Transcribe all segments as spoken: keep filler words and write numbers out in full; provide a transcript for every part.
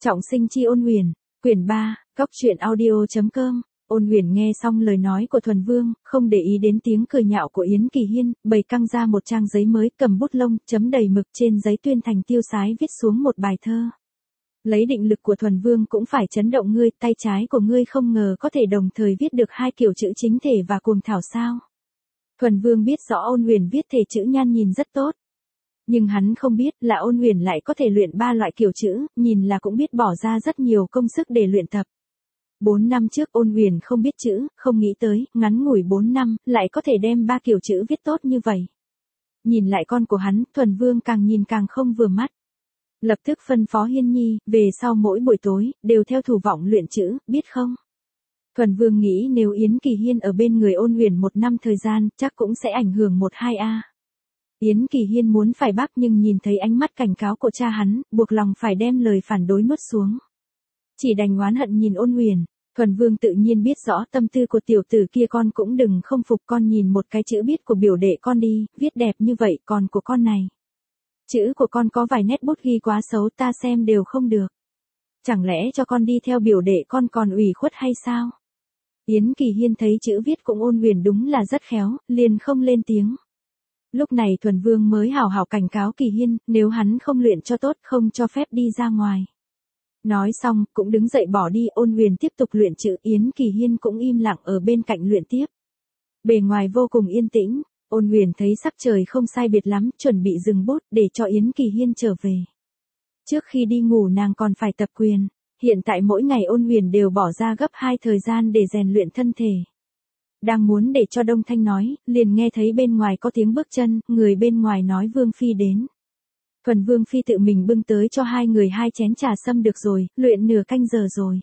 Trọng sinh chi Ôn Huyền, quyển ba, góc truyện audio.com. Ôn Huyền nghe xong lời nói của Thuần Vương, không để ý đến tiếng cười nhạo của Yến Kỳ Hiên, bày căng ra một trang giấy mới, cầm bút lông, chấm đầy mực, trên giấy tuyên thành tiêu sái viết xuống một bài thơ. Lấy định lực của Thuần Vương cũng phải chấn động ngươi, tay trái của ngươi không ngờ có thể đồng thời viết được hai kiểu chữ chính thể và cuồng thảo sao. Thuần Vương biết rõ Ôn Huyền viết thể chữ nhan nhìn rất tốt. Nhưng hắn không biết là Ôn Huyền lại có thể luyện ba loại kiểu chữ, nhìn là cũng biết bỏ ra rất nhiều công sức để luyện tập. Bốn năm trước Ôn Huyền không biết chữ, không nghĩ tới, ngắn ngủi bốn năm, lại có thể đem ba kiểu chữ viết tốt như vậy. Nhìn lại con của hắn, Thuần Vương càng nhìn càng không vừa mắt. Lập tức phân phó Hiên Nhi, về sau mỗi buổi tối, đều theo thủ vọng luyện chữ, biết không? Thuần Vương nghĩ nếu Yến Kỳ Hiên ở bên người Ôn Huyền một năm thời gian, chắc cũng sẽ ảnh hưởng một hai a. Yến Kỳ Hiên muốn phải bác nhưng nhìn thấy ánh mắt cảnh cáo của cha hắn, buộc lòng phải đem lời phản đối nuốt xuống. Chỉ đành oán hận nhìn Ôn Huyền. Thuần Vương tự nhiên biết rõ tâm tư của tiểu tử kia, con cũng đừng không phục, con nhìn một cái chữ viết của biểu đệ con đi, viết đẹp như vậy, còn của con này. Chữ của con có vài nét bút ghi quá xấu, ta xem đều không được. Chẳng lẽ cho con đi theo biểu đệ con còn ủy khuất hay sao? Yến Kỳ Hiên thấy chữ viết của Ôn Huyền đúng là rất khéo, liền không lên tiếng. Lúc này Thuần Vương mới hào hào cảnh cáo Kỳ Hiên, nếu hắn không luyện cho tốt không cho phép đi ra ngoài. Nói xong, cũng đứng dậy bỏ đi. Ôn Huyền tiếp tục luyện chữ, Yến Kỳ Hiên cũng im lặng ở bên cạnh luyện tiếp. Bề ngoài vô cùng yên tĩnh, Ôn Huyền thấy sắc trời không sai biệt lắm, chuẩn bị dừng bút để cho Yến Kỳ Hiên trở về. Trước khi đi ngủ nàng còn phải tập quyền, hiện tại mỗi ngày Ôn Huyền đều bỏ ra gấp hai thời gian để rèn luyện thân thể. Đang muốn để cho Đông Thanh nói, liền nghe thấy bên ngoài có tiếng bước chân, người bên ngoài nói Vương Phi đến. Thuần Vương Phi tự mình bưng tới cho hai người hai chén trà sâm được rồi, luyện nửa canh giờ rồi.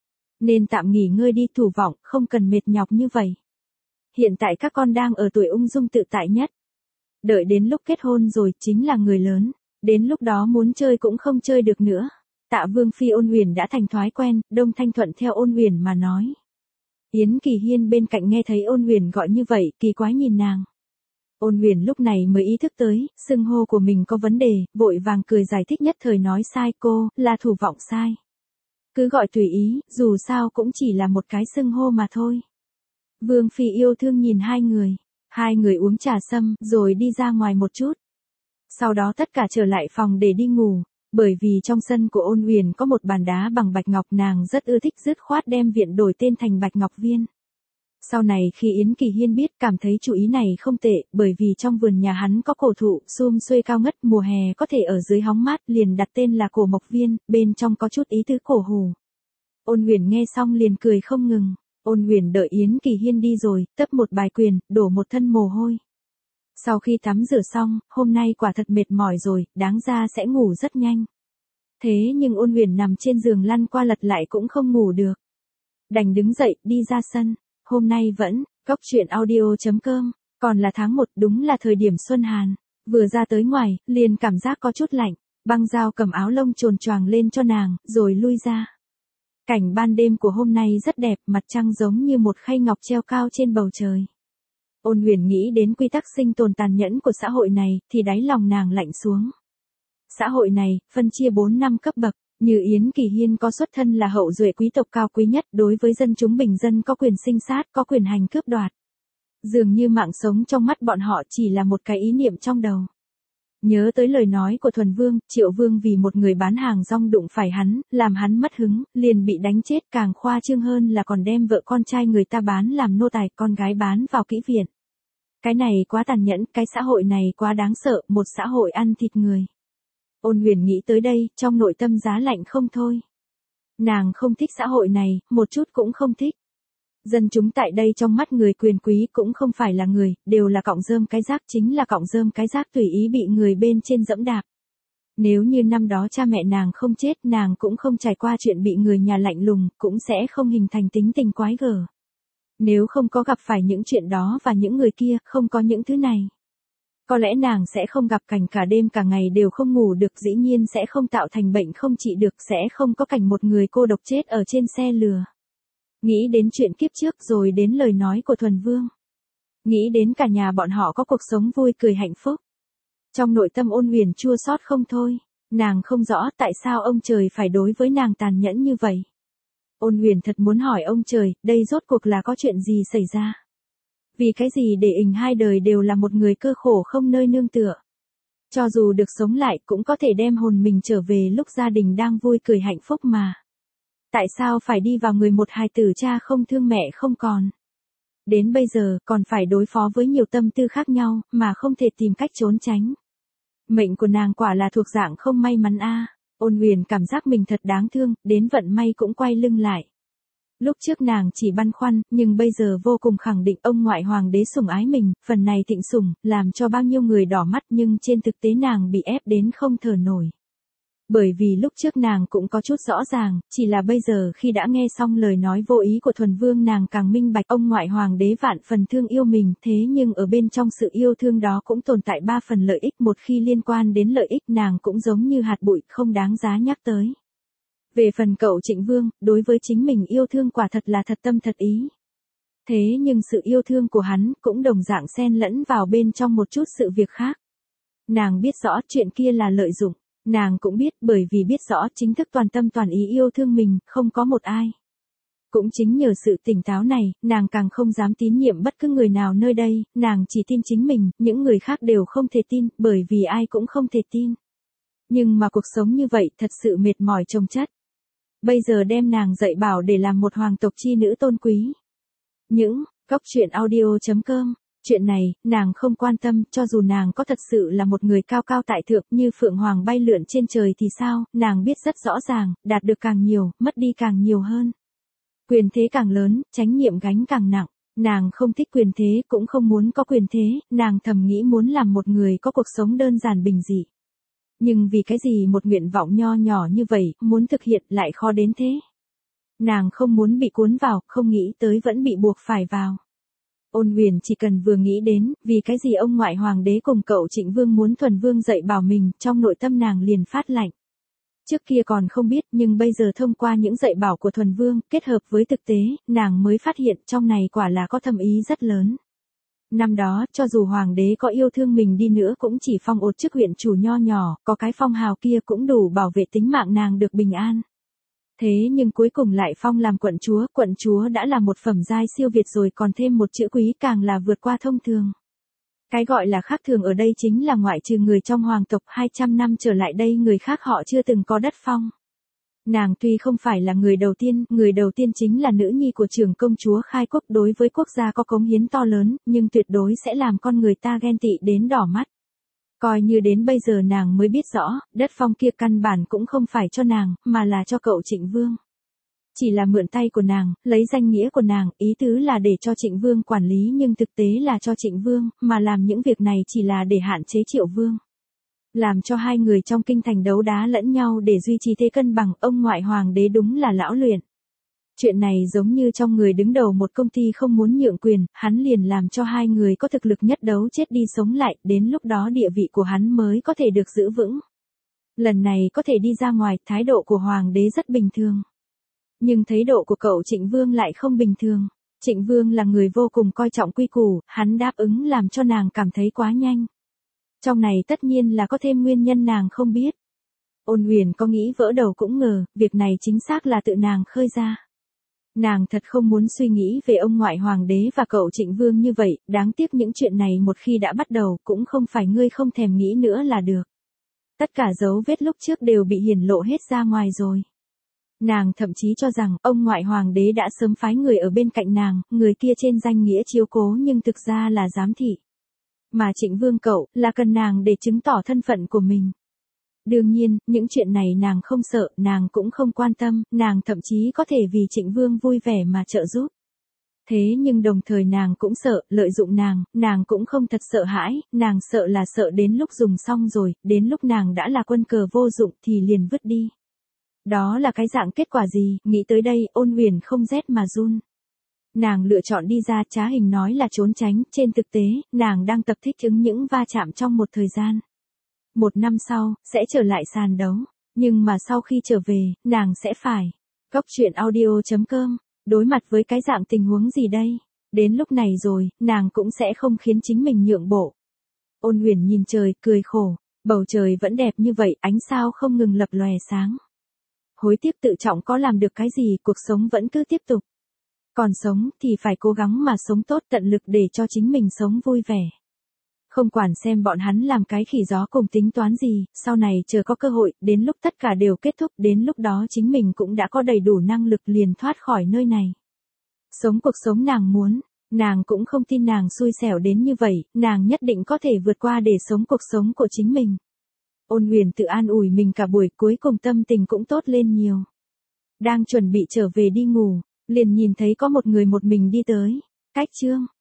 Nên tạm nghỉ ngơi đi, thủ vọng, không cần mệt nhọc như vậy. Hiện tại các con đang ở tuổi ung dung tự tại nhất. Đợi đến lúc kết hôn rồi chính là người lớn, đến lúc đó muốn chơi cũng không chơi được nữa. Tạ Vương Phi Ôn Huyền đã thành thói quen, Đông Thanh thuận theo Ôn Huyền mà nói. Yến Kỳ Hiên bên cạnh nghe thấy Ôn Huyền gọi như vậy, kỳ quái nhìn nàng. Ôn Huyền lúc này mới ý thức tới, xưng hô của mình có vấn đề, vội vàng cười giải thích nhất thời nói sai, cô, là thủ vọng sai. Cứ gọi tùy ý, dù sao cũng chỉ là một cái xưng hô mà thôi. Vương Phi yêu thương nhìn hai người, hai người uống trà sâm, rồi đi ra ngoài một chút. Sau đó tất cả trở lại phòng để đi ngủ, bởi vì trong sân của Ôn Huyền có một bàn đá bằng bạch ngọc, nàng rất ưa thích, dứt khoát đem viện đổi tên thành Bạch Ngọc Viên. Sau này khi Yến Kỳ Hiên biết, cảm thấy chủ ý này không tệ, bởi vì trong vườn nhà hắn có cổ thụ, sum xuê cao ngất, mùa hè có thể ở dưới hóng mát, liền đặt tên là Cổ Mộc Viên, bên trong có chút ý tứ cổ hủ. Ôn Huyền nghe xong liền cười không ngừng. Ôn Huyền đợi Yến Kỳ Hiên đi rồi, tấp một bài quyền, đổ một thân mồ hôi. Sau khi tắm rửa xong, hôm nay quả thật mệt mỏi rồi, đáng ra sẽ ngủ rất nhanh. Thế nhưng Ôn Huyền nằm trên giường lăn qua lật lại cũng không ngủ được. Đành đứng dậy, đi ra sân. Hôm nay vẫn, góc truyện audio.com, còn là tháng một, đúng là thời điểm xuân hàn. Vừa ra tới ngoài, liền cảm giác có chút lạnh, băng dao cầm áo lông trồn choàng lên cho nàng, rồi lui ra. Cảnh ban đêm của hôm nay rất đẹp, mặt trăng giống như một khay ngọc treo cao trên bầu trời. Ôn Huyền nghĩ đến quy tắc sinh tồn tàn nhẫn của xã hội này, thì đáy lòng nàng lạnh xuống. Xã hội này, phân chia bốn năm cấp bậc, như Yến Kỳ Hiên có xuất thân là hậu duệ quý tộc cao quý nhất, đối với dân chúng bình dân có quyền sinh sát, có quyền hành cướp đoạt. Dường như mạng sống trong mắt bọn họ chỉ là một cái ý niệm trong đầu. Nhớ tới lời nói của Thuần Vương, Triệu Vương vì một người bán hàng rong đụng phải hắn, làm hắn mất hứng, liền bị đánh chết, càng khoa trương hơn là còn đem vợ con trai người ta bán làm nô tài, con gái bán vào kỹ viện. Cái này quá tàn nhẫn, cái xã hội này quá đáng sợ, một xã hội ăn thịt người. Ôn Huyền nghĩ tới đây, trong nội tâm giá lạnh không thôi. Nàng không thích xã hội này, một chút cũng không thích. Dân chúng tại đây trong mắt người quyền quý cũng không phải là người, đều là cọng rơm cái rác, chính là cọng rơm cái rác tùy ý bị người bên trên dẫm đạp. Nếu như năm đó cha mẹ nàng không chết, nàng cũng không trải qua chuyện bị người nhà lạnh lùng, cũng sẽ không hình thành tính tình quái gở. Nếu không có gặp phải những chuyện đó và những người kia, không có những thứ này, có lẽ nàng sẽ không gặp cảnh cả đêm cả ngày đều không ngủ được, dĩ nhiên sẽ không tạo thành bệnh không trị được, sẽ không có cảnh một người cô độc chết ở trên xe lừa. Nghĩ đến chuyện kiếp trước rồi đến lời nói của Thuần Vương. Nghĩ đến cả nhà bọn họ có cuộc sống vui cười hạnh phúc. Trong nội tâm Ôn Huyền chua xót không thôi. Nàng không rõ tại sao ông trời phải đối với nàng tàn nhẫn như vậy. Ôn Huyền thật muốn hỏi ông trời, đây rốt cuộc là có chuyện gì xảy ra? Vì cái gì để ình hai đời đều là một người cơ khổ không nơi nương tựa? Cho dù được sống lại cũng có thể đem hồn mình trở về lúc gia đình đang vui cười hạnh phúc mà. Tại sao phải đi vào người một hài tử cha không thương mẹ không còn? Đến bây giờ còn phải đối phó với nhiều tâm tư khác nhau mà không thể tìm cách trốn tránh. Mệnh của nàng quả là thuộc dạng không may mắn a. Ôn Huyền cảm giác mình thật đáng thương, đến vận may cũng quay lưng lại. Lúc trước nàng chỉ băn khoăn, nhưng bây giờ vô cùng khẳng định ông ngoại hoàng đế sủng ái mình, phần này thịnh sủng, làm cho bao nhiêu người đỏ mắt nhưng trên thực tế nàng bị ép đến không thở nổi. Bởi vì lúc trước nàng cũng có chút rõ ràng, chỉ là bây giờ khi đã nghe xong lời nói vô ý của Thuần Vương nàng càng minh bạch ông ngoại hoàng đế vạn phần thương yêu mình, thế nhưng ở bên trong sự yêu thương đó cũng tồn tại ba phần lợi ích, một khi liên quan đến lợi ích nàng cũng giống như hạt bụi không đáng giá nhắc tới. Về phần cậu Trịnh Vương, đối với chính mình yêu thương quả thật là thật tâm thật ý. Thế nhưng sự yêu thương của hắn cũng đồng dạng xen lẫn vào bên trong một chút sự việc khác. Nàng biết rõ chuyện kia là lợi dụng. Nàng cũng biết bởi vì biết rõ chính thức toàn tâm toàn ý yêu thương mình, không có một ai. Cũng chính nhờ sự tỉnh táo này, nàng càng không dám tín nhiệm bất cứ người nào nơi đây, nàng chỉ tin chính mình, những người khác đều không thể tin, bởi vì ai cũng không thể tin. Nhưng mà cuộc sống như vậy thật sự mệt mỏi chồng chất. Bây giờ đem nàng dạy bảo để làm một hoàng tộc chi nữ tôn quý. Những, góc truyện audio chấm com. Chuyện này, nàng không quan tâm, cho dù nàng có thật sự là một người cao cao tại thượng như phượng hoàng bay lượn trên trời thì sao, nàng biết rất rõ ràng, đạt được càng nhiều, mất đi càng nhiều hơn. Quyền thế càng lớn, trách nhiệm gánh càng nặng, nàng không thích quyền thế cũng không muốn có quyền thế, nàng thầm nghĩ muốn làm một người có cuộc sống đơn giản bình dị. Nhưng vì cái gì một nguyện vọng nho nhỏ như vậy, muốn thực hiện lại khó đến thế. Nàng không muốn bị cuốn vào, không nghĩ tới vẫn bị buộc phải vào. Ôn Huyền chỉ cần vừa nghĩ đến, vì cái gì ông ngoại hoàng đế cùng cậu Trịnh Vương muốn Thuần Vương dạy bảo mình, trong nội tâm nàng liền phát lạnh. Trước kia còn không biết, nhưng bây giờ thông qua những dạy bảo của Thuần Vương, kết hợp với thực tế, nàng mới phát hiện trong này quả là có thâm ý rất lớn. Năm đó, cho dù hoàng đế có yêu thương mình đi nữa cũng chỉ phong ột chức huyện chủ nho nhỏ, có cái phong hào kia cũng đủ bảo vệ tính mạng nàng được bình an. Thế nhưng cuối cùng lại phong làm quận chúa, quận chúa đã là một phẩm giai siêu việt rồi còn thêm một chữ quý càng là vượt qua thông thường. Cái gọi là khác thường ở đây chính là ngoại trừ người trong hoàng tộc hai trăm năm trở lại đây người khác họ chưa từng có đất phong. Nàng tuy không phải là người đầu tiên, người đầu tiên chính là nữ nhi của trưởng công chúa khai quốc đối với quốc gia có cống hiến to lớn, nhưng tuyệt đối sẽ làm con người ta ghen tị đến đỏ mắt. Coi như đến bây giờ nàng mới biết rõ, đất phong kia căn bản cũng không phải cho nàng, mà là cho cậu Trịnh Vương. Chỉ là mượn tay của nàng, lấy danh nghĩa của nàng, ý tứ là để cho Trịnh Vương quản lý nhưng thực tế là cho Trịnh Vương, mà làm những việc này chỉ là để hạn chế Triệu Vương. Làm cho hai người trong kinh thành đấu đá lẫn nhau để duy trì thế cân bằng, ông ngoại hoàng đế đúng là lão luyện. Chuyện này giống như trong người đứng đầu một công ty không muốn nhượng quyền, hắn liền làm cho hai người có thực lực nhất đấu chết đi sống lại, đến lúc đó địa vị của hắn mới có thể được giữ vững. Lần này có thể đi ra ngoài, thái độ của hoàng đế rất bình thường. Nhưng thái độ của cậu Trịnh Vương lại không bình thường. Trịnh Vương là người vô cùng coi trọng quy củ, hắn đáp ứng làm cho nàng cảm thấy quá nhanh. Trong này tất nhiên là có thêm nguyên nhân nàng không biết. Ôn Huyền có nghĩ vỡ đầu cũng ngờ, việc này chính xác là tự nàng khơi ra. Nàng thật không muốn suy nghĩ về ông ngoại hoàng đế và cậu Trịnh Vương như vậy, đáng tiếc những chuyện này một khi đã bắt đầu cũng không phải ngươi không thèm nghĩ nữa là được. Tất cả dấu vết lúc trước đều bị hiển lộ hết ra ngoài rồi. Nàng thậm chí cho rằng ông ngoại hoàng đế đã sớm phái người ở bên cạnh nàng, người kia trên danh nghĩa chiếu cố nhưng thực ra là giám thị. Mà Trịnh Vương cậu là cần nàng để chứng tỏ thân phận của mình. Đương nhiên, những chuyện này nàng không sợ, nàng cũng không quan tâm, nàng thậm chí có thể vì Trịnh Vương vui vẻ mà trợ giúp. Thế nhưng đồng thời nàng cũng sợ, lợi dụng nàng, nàng cũng không thật sợ hãi, nàng sợ là sợ đến lúc dùng xong rồi, đến lúc nàng đã là quân cờ vô dụng thì liền vứt đi. Đó là cái dạng kết quả gì, nghĩ tới đây, Ôn Huyền không rét mà run. Nàng lựa chọn đi ra, trá hình nói là trốn tránh, trên thực tế, nàng đang tập thích ứng những va chạm trong một thời gian. Một năm sau, sẽ trở lại sàn đấu. Nhưng mà sau khi trở về, nàng sẽ phải. Góc truyện audio chấm com. Đối mặt với cái dạng tình huống gì đây? Đến lúc này rồi, nàng cũng sẽ không khiến chính mình nhượng bộ. Ôn Huyền nhìn trời, cười khổ. Bầu trời vẫn đẹp như vậy, ánh sao không ngừng lập lòe sáng. Hối tiếc tự trọng có làm được cái gì, cuộc sống vẫn cứ tiếp tục. Còn sống thì phải cố gắng mà sống tốt, tận lực để cho chính mình sống vui vẻ. Không quản xem bọn hắn làm cái khỉ gió cùng tính toán gì, sau này chờ có cơ hội, đến lúc tất cả đều kết thúc, đến lúc đó chính mình cũng đã có đầy đủ năng lực liền thoát khỏi nơi này. Sống cuộc sống nàng muốn, nàng cũng không tin nàng xui xẻo đến như vậy, nàng nhất định có thể vượt qua để sống cuộc sống của chính mình. Ôn Huyền tự an ủi mình cả buổi, cuối cùng tâm tình cũng tốt lên nhiều. Đang chuẩn bị trở về đi ngủ, liền nhìn thấy có một người một mình đi tới. Cách Trương